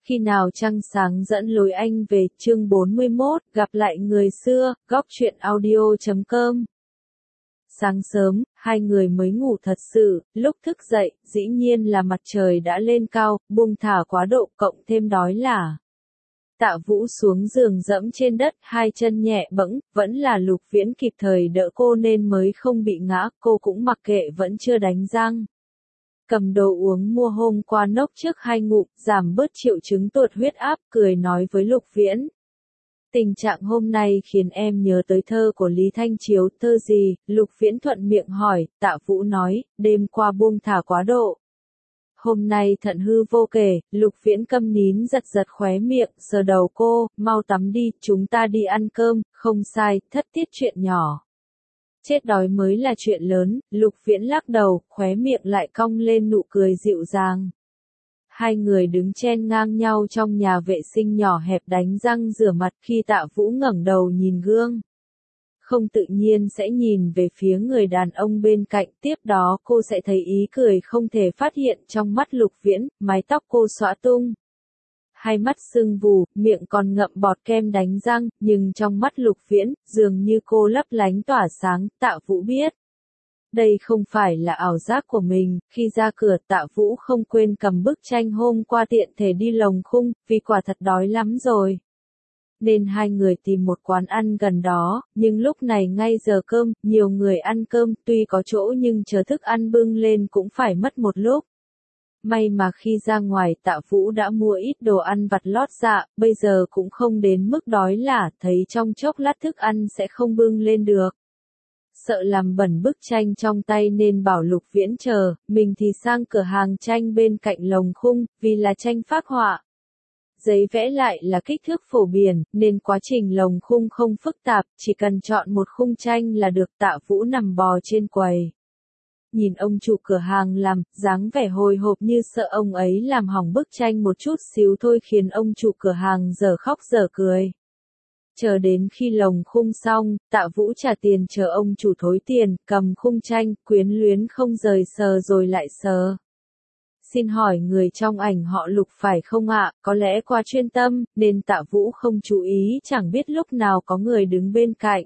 Khi nào trăng sáng dẫn lối anh về, chương 41, gặp lại người xưa, góc truyện audio.com. Sáng sớm, hai người mới ngủ thật sự, lúc thức dậy, dĩ nhiên là mặt trời đã lên cao, buông thả quá độ cộng thêm đói là. Tạ Vũ xuống giường dẫm trên đất, hai chân nhẹ bẫng, vẫn là Lục Viễn kịp thời đỡ cô nên mới không bị ngã, cô cũng mặc kệ vẫn chưa đánh răng. Cầm đồ uống mua hôm qua nốc trước hai ngụm, giảm bớt triệu chứng tụt huyết áp, cười nói với Lục Viễn. Tình trạng hôm nay khiến em nhớ tới thơ của Lý Thanh Chiếu, thơ gì? Lục Viễn thuận miệng hỏi, Tạ Vũ nói, đêm qua buông thả quá độ. Hôm nay thận hư vô kể, Lục Viễn câm nín giật giật khóe miệng, sờ đầu cô, mau tắm đi, chúng ta đi ăn cơm, không sai, thất tiết chuyện nhỏ. Chết đói mới là chuyện lớn, Lục Viễn lắc đầu, khóe miệng lại cong lên nụ cười dịu dàng. Hai người đứng chen ngang nhau trong nhà vệ sinh nhỏ hẹp đánh răng rửa mặt khi Tạ Vũ ngẩng đầu nhìn gương. Không tự nhiên sẽ nhìn về phía người đàn ông bên cạnh, tiếp đó cô sẽ thấy ý cười không thể phát hiện trong mắt Lục Viễn, mái tóc cô xõa tung. Hai mắt sưng vù, miệng còn ngậm bọt kem đánh răng, nhưng trong mắt Lục Viễn, dường như cô lấp lánh tỏa sáng, Tạ Vũ biết. Đây không phải là ảo giác của mình, khi ra cửa Tạ Vũ không quên cầm bức tranh hôm qua tiện thể đi lồng khung, vì quả thật đói lắm rồi. Nên hai người tìm một quán ăn gần đó, nhưng lúc này ngay giờ cơm, nhiều người ăn cơm, tuy có chỗ nhưng chờ thức ăn bưng lên cũng phải mất một lúc. May mà khi ra ngoài Tạ Vũ đã mua ít đồ ăn vặt lót dạ, bây giờ cũng không đến mức đói lả, thấy trong chốc lát thức ăn sẽ không bưng lên được. Sợ làm bẩn bức tranh trong tay nên bảo Lục Viễn chờ, mình thì sang cửa hàng tranh bên cạnh lồng khung, vì là tranh phác họa. Giấy vẽ lại là kích thước phổ biến, nên quá trình lồng khung không phức tạp, chỉ cần chọn một khung tranh là được. Tạ Vũ nằm bò trên quầy. Nhìn ông chủ cửa hàng làm, dáng vẻ hồi hộp như sợ ông ấy làm hỏng bức tranh một chút xíu thôi khiến ông chủ cửa hàng dở khóc dở cười. Chờ đến khi lồng khung xong, Tạ Vũ trả tiền chờ ông chủ thối tiền, cầm khung tranh, quyến luyến không rời sờ rồi lại sờ. Xin hỏi người trong ảnh họ Lục phải không ạ? Có lẽ qua chuyên tâm, nên Tạ Vũ không chú ý, chẳng biết lúc nào có người đứng bên cạnh.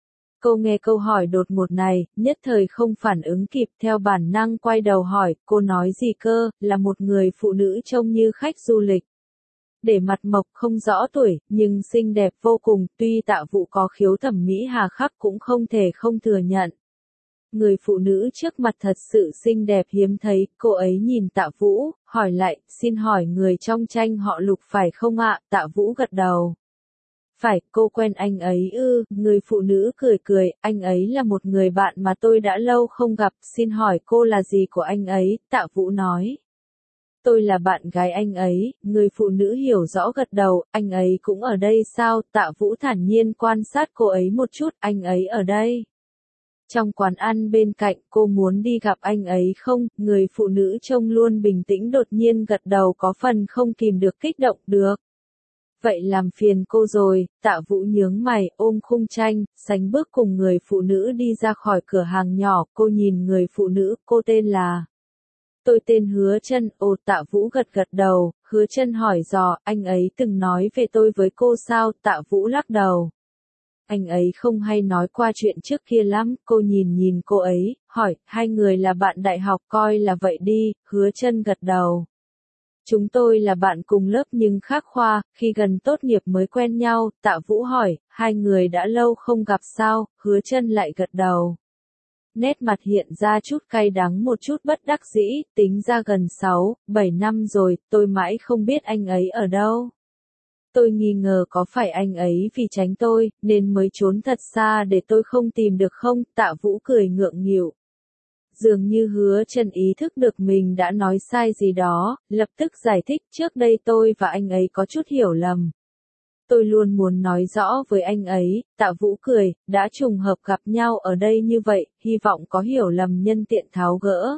Cô nghe câu hỏi đột ngột này, nhất thời không phản ứng kịp, theo bản năng quay đầu hỏi, cô nói gì cơ, là một người phụ nữ trông như khách du lịch. Để mặt mộc không rõ tuổi, nhưng xinh đẹp vô cùng, tuy Tạ Vũ có khiếu thẩm mỹ hà khắc cũng không thể không thừa nhận. Người phụ nữ trước mặt thật sự xinh đẹp hiếm thấy, cô ấy nhìn Tạ Vũ, hỏi lại, xin hỏi người trong tranh họ Lục phải không ạ? Tạ Vũ gật đầu. Phải, cô quen anh ấy ư? Người phụ nữ cười cười, anh ấy là một người bạn mà tôi đã lâu không gặp, xin hỏi cô là gì của anh ấy? Tạ Vũ nói. Tôi là bạn gái anh ấy, người phụ nữ hiểu rõ gật đầu, anh ấy cũng ở đây sao? Tạ Vũ thản nhiên quan sát cô ấy một chút, anh ấy ở đây. Trong quán ăn bên cạnh, cô muốn đi gặp anh ấy không? Người phụ nữ trông luôn bình tĩnh đột nhiên gật đầu có phần không kìm được kích động, được. Vậy làm phiền cô rồi, Tạ Vũ nhướng mày, ôm khung tranh, sánh bước cùng người phụ nữ đi ra khỏi cửa hàng nhỏ, cô nhìn người phụ nữ, cô tên là. Tôi tên Hứa Chân. Ồ, Tạ Vũ gật gật đầu, Hứa Chân hỏi dò, anh ấy từng nói về tôi với cô sao? Tạ Vũ lắc đầu. Anh ấy không hay nói qua chuyện trước kia lắm, cô nhìn cô ấy, hỏi, hai người là bạn đại học coi là vậy đi, Hứa Chân gật đầu. Chúng tôi là bạn cùng lớp nhưng khác khoa, khi gần tốt nghiệp mới quen nhau, Tạ Vũ hỏi, hai người đã lâu không gặp sao? Hứa Chân lại gật đầu. Nét mặt hiện ra chút cay đắng một chút bất đắc dĩ, tính ra gần 6-7 năm rồi, tôi mãi không biết anh ấy ở đâu. Tôi nghi ngờ có phải anh ấy vì tránh tôi, nên mới trốn thật xa để tôi không tìm được không? Tạ Vũ cười ngượng nghịu. Dường như Hứa Chân ý thức được mình đã nói sai gì đó, lập tức giải thích trước đây tôi và anh ấy có chút hiểu lầm. Tôi luôn muốn nói rõ với anh ấy, Tạ Vũ cười, đã trùng hợp gặp nhau ở đây như vậy, hy vọng có hiểu lầm nhân tiện tháo gỡ.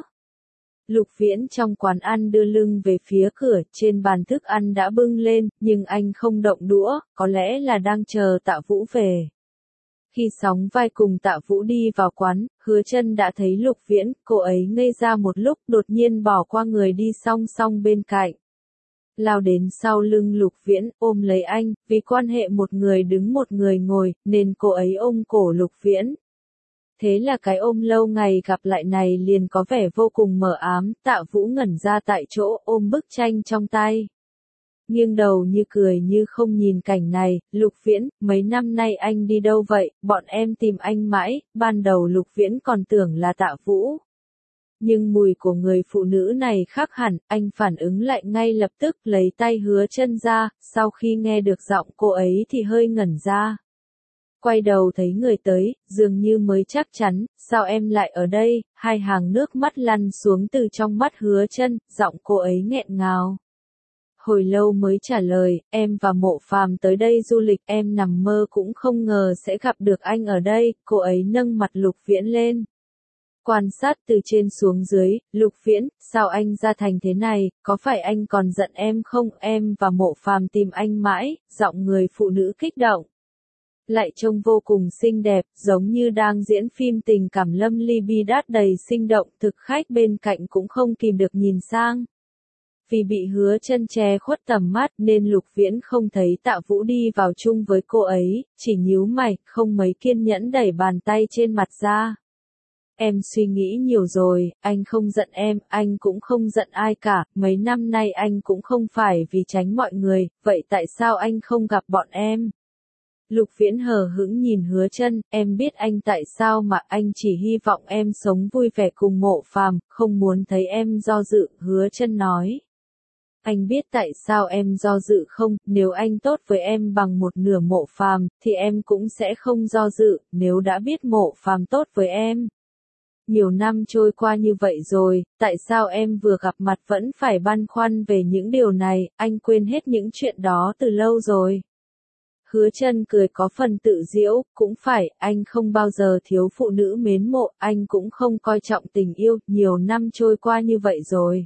Lục Viễn trong quán ăn đưa lưng về phía cửa, trên bàn thức ăn đã bưng lên, nhưng anh không động đũa, có lẽ là đang chờ Tạ Vũ về. Khi sóng vai cùng Tạ Vũ đi vào quán, Hứa Chân đã thấy Lục Viễn, cô ấy ngây ra một lúc, đột nhiên bỏ qua người đi song song bên cạnh. lao đến sau lưng Lục Viễn, ôm lấy anh, vì quan hệ một người đứng một người ngồi, nên cô ấy ôm cổ Lục Viễn. Thế là cái ôm lâu ngày gặp lại này liền có vẻ vô cùng mờ ám, Tạ Vũ ngẩn ra tại chỗ, ôm bức tranh trong tay. Nghiêng đầu như cười như không nhìn cảnh này, Lục Viễn, mấy năm nay anh đi đâu vậy, bọn em tìm anh mãi, ban đầu Lục Viễn còn tưởng là Tạ Vũ. Nhưng mùi của người phụ nữ này khác hẳn, anh phản ứng lại ngay lập tức lấy tay Hứa Chân ra, sau khi nghe được giọng cô ấy thì hơi ngẩn ra. Quay đầu thấy người tới, dường như mới chắc chắn, sao em lại ở đây, hai hàng nước mắt lăn xuống từ trong mắt Hứa Chân, giọng cô ấy nghẹn ngào. Hồi lâu mới trả lời, em và Mộ Phàm tới đây du lịch, em nằm mơ cũng không ngờ sẽ gặp được anh ở đây, cô ấy nâng mặt Lục Viễn lên. Quan sát từ trên xuống dưới, Lục Viễn, sao anh ra thành thế này, có phải anh còn giận em không, em và Mộ Phàm tìm anh mãi, giọng người phụ nữ kích động. Lại trông vô cùng xinh đẹp, giống như đang diễn phim tình cảm lâm ly bi đát đầy sinh động, thực khách bên cạnh cũng không kìm được nhìn sang. Vì bị Hứa Chân che khuất tầm mắt nên Lục Viễn không thấy Tạ Vũ đi vào chung với cô ấy, chỉ nhíu mày, không mấy kiên nhẫn đẩy bàn tay trên mặt ra. Em suy nghĩ nhiều rồi, anh không giận em, anh cũng không giận ai cả, mấy năm nay anh cũng không phải vì tránh mọi người, vậy tại sao anh không gặp bọn em? Lục Viễn hờ hững nhìn Hứa Chân, em biết anh tại sao mà anh chỉ hy vọng em sống vui vẻ cùng Mộ Phàm, không muốn thấy em do dự, Hứa Chân nói. Anh biết tại sao em do dự không, nếu anh tốt với em bằng một nửa Mộ Phàm, thì em cũng sẽ không do dự, nếu đã biết Mộ Phàm tốt với em. Nhiều năm trôi qua như vậy rồi, tại sao em vừa gặp mặt vẫn phải băn khoăn về những điều này, anh quên hết những chuyện đó từ lâu rồi. Hứa Chân cười có phần tự giễu, cũng phải, anh không bao giờ thiếu phụ nữ mến mộ, anh cũng không coi trọng tình yêu, nhiều năm trôi qua như vậy rồi.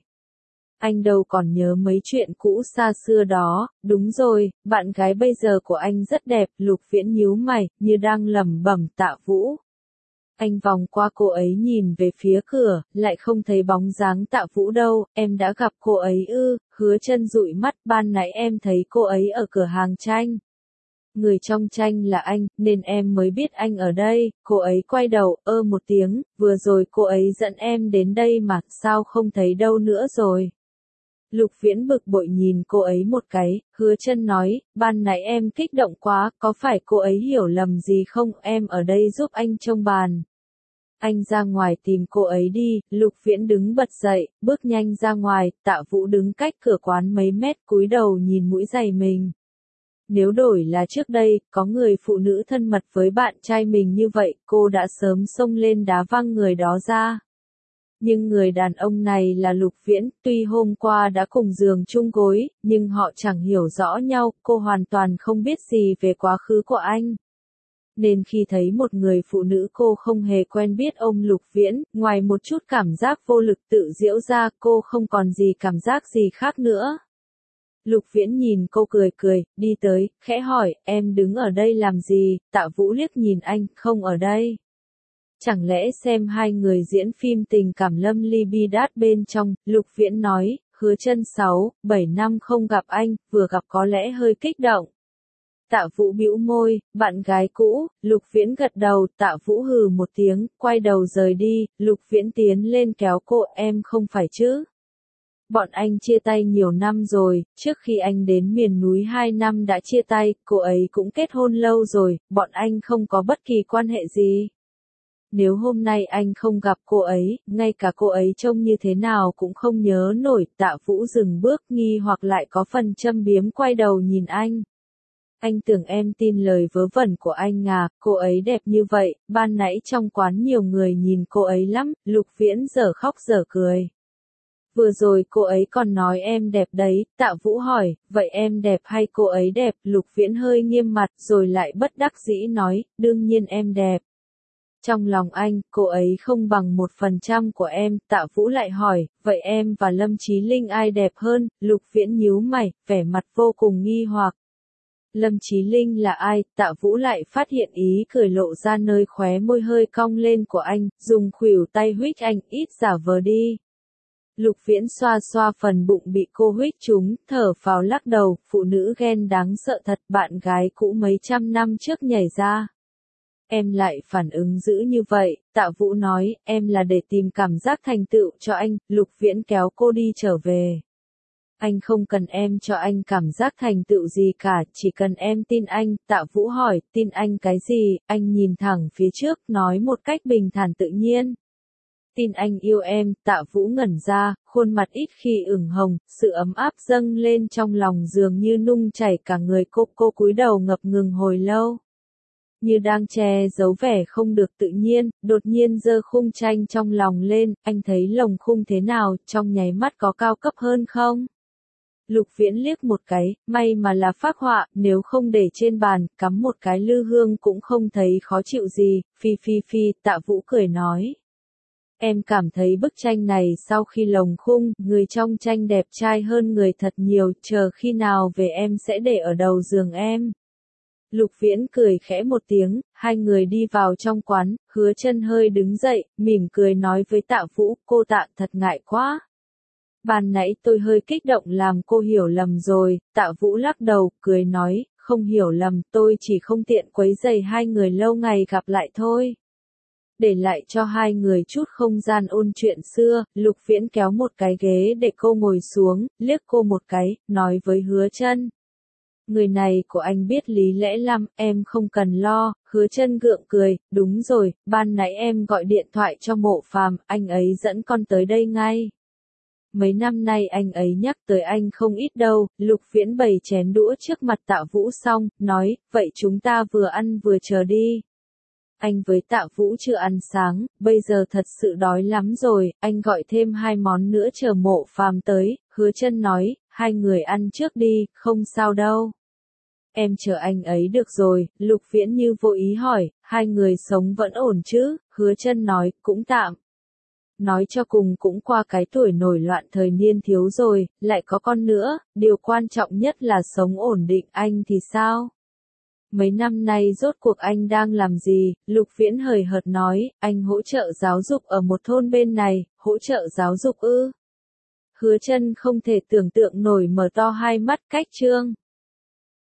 Anh đâu còn nhớ mấy chuyện cũ xa xưa đó, đúng rồi, bạn gái bây giờ của anh rất đẹp, Lục Viễn nhíu mày, như đang lẩm bẩm Tạ Vũ. Anh vòng qua cô ấy nhìn về phía cửa, lại không thấy bóng dáng Tạ Vũ đâu, em đã gặp cô ấy ư, Hứa Chân dụi mắt, ban nãy em thấy cô ấy ở cửa hàng tranh. Người trong tranh là anh, nên em mới biết anh ở đây, cô ấy quay đầu, một tiếng, vừa rồi cô ấy dẫn em đến đây mà, sao không thấy đâu nữa rồi. Lục Viễn bực bội nhìn cô ấy một cái, Hứa Chân nói, ban nãy em kích động quá, có phải cô ấy hiểu lầm gì không, em ở đây giúp anh trông bàn. Anh ra ngoài tìm cô ấy đi, Lục Viễn đứng bật dậy, bước nhanh ra ngoài, Tạ Vũ đứng cách cửa quán mấy mét cúi đầu nhìn mũi giày mình. Nếu đổi là trước đây, có người phụ nữ thân mật với bạn trai mình như vậy, cô đã sớm xông lên đá văng người đó ra. Nhưng người đàn ông này là Lục Viễn, tuy hôm qua đã cùng giường chung gối, nhưng họ chẳng hiểu rõ nhau, cô hoàn toàn không biết gì về quá khứ của anh. Nên khi thấy một người phụ nữ cô không hề quen biết ôm Lục Viễn, ngoài một chút cảm giác vô lực tự giễu ra, cô không còn gì cảm giác gì khác nữa. Lục Viễn nhìn cô cười cười, đi tới, khẽ hỏi, em đứng ở đây làm gì, Tạ Vũ liếc nhìn anh, không ở đây. Chẳng lẽ xem hai người diễn phim tình cảm lâm ly bi đát bên trong, Lục Viễn nói, Hứa Chân 7 năm không gặp anh, vừa gặp có lẽ hơi kích động. Tạ Vũ bĩu môi, bạn gái cũ, Lục Viễn gật đầu, Tạ Vũ hừ một tiếng, quay đầu rời đi, Lục Viễn tiến lên kéo cô, em không phải chứ. Bọn anh chia tay nhiều năm rồi, trước khi anh đến miền núi 2 năm đã chia tay, cô ấy cũng kết hôn lâu rồi, bọn anh không có bất kỳ quan hệ gì. Nếu hôm nay anh không gặp cô ấy, ngay cả cô ấy trông như thế nào cũng không nhớ nổi, Tạ Vũ dừng bước nghi hoặc lại có phần châm biếm quay đầu nhìn anh. Anh tưởng em tin lời vớ vẩn của anh à, cô ấy đẹp như vậy, ban nãy trong quán nhiều người nhìn cô ấy lắm, Lục Viễn dở khóc dở cười. Vừa rồi cô ấy còn nói em đẹp đấy, Tạ Vũ hỏi, vậy em đẹp hay cô ấy đẹp, Lục Viễn hơi nghiêm mặt rồi lại bất đắc dĩ nói, đương nhiên em đẹp. Trong lòng anh, cô ấy không bằng 1% của em, Tạ Vũ lại hỏi, vậy em và Lâm Chí Linh ai đẹp hơn, Lục Viễn nhíu mày, vẻ mặt vô cùng nghi hoặc. Lâm Chí Linh là ai, Tạ Vũ lại phát hiện ý cười lộ ra nơi khóe môi hơi cong lên của anh, dùng khuỷu tay huých anh, ít giả vờ đi. Lục Viễn xoa xoa phần bụng bị cô huých trúng, thở phào lắc đầu, phụ nữ ghen đáng sợ thật, bạn gái cũ mấy trăm năm trước nhảy ra. Em lại phản ứng dữ như vậy, Tạ Vũ nói, em là để tìm cảm giác thành tựu cho anh, Lục Viễn kéo cô đi trở về. Anh không cần em cho anh cảm giác thành tựu gì cả, chỉ cần em tin anh, Tạ Vũ hỏi, tin anh cái gì, anh nhìn thẳng phía trước, nói một cách bình thản tự nhiên. Tin anh yêu em, Tạ Vũ ngẩn ra, khuôn mặt ít khi ửng hồng, sự ấm áp dâng lên trong lòng dường như nung chảy cả người cô cúi đầu ngập ngừng hồi lâu. Như đang che giấu vẻ không được tự nhiên, đột nhiên giơ khung tranh trong lòng lên, anh thấy lồng khung thế nào, trong nháy mắt có cao cấp hơn không? Lục Viễn liếc một cái, may mà là phác họa, nếu không để trên bàn, cắm một cái lư hương cũng không thấy khó chịu gì, phi, Tạ Vũ cười nói. Em cảm thấy bức tranh này sau khi lồng khung, người trong tranh đẹp trai hơn người thật nhiều, chờ khi nào về em sẽ để ở đầu giường em. Lục Viễn cười khẽ một tiếng, hai người đi vào trong quán, Hứa Chân hơi đứng dậy, mỉm cười nói với Tạ Vũ, cô Tạ thật ngại quá. Ban nãy tôi hơi kích động làm cô hiểu lầm rồi, Tạ Vũ lắc đầu, cười nói, không hiểu lầm, tôi chỉ không tiện quấy rầy hai người lâu ngày gặp lại thôi. Để lại cho hai người chút không gian ôn chuyện xưa, Lục Viễn kéo một cái ghế để cô ngồi xuống, liếc cô một cái, nói với Hứa Chân. Người này của anh biết lý lẽ lắm, em không cần lo, Hứa Chân gượng cười, đúng rồi, ban nãy em gọi điện thoại cho Mộ Phàm, anh ấy dẫn con tới đây ngay. Mấy năm nay anh ấy nhắc tới anh không ít đâu, Lục Viễn bày chén đũa trước mặt Tạ Vũ xong, nói, vậy chúng ta vừa ăn vừa chờ đi. Anh với Tạ Vũ chưa ăn sáng, bây giờ thật sự đói lắm rồi, anh gọi thêm 2 món nữa chờ Mộ Phàm tới, Hứa Chân nói, hai người ăn trước đi, không sao đâu. Em chờ anh ấy được rồi, Lục Viễn như vô ý hỏi, hai người sống vẫn ổn chứ, Hứa Chân nói, cũng tạm. Nói cho cùng cũng qua cái tuổi nổi loạn thời niên thiếu rồi, lại có con nữa, điều quan trọng nhất là sống ổn định, anh thì sao? Mấy năm nay rốt cuộc anh đang làm gì? Lục Viễn hời hợt nói, anh hỗ trợ giáo dục ở một thôn bên này, hỗ trợ giáo dục ư? Hứa Chân không thể tưởng tượng nổi mở to hai mắt, cách chương.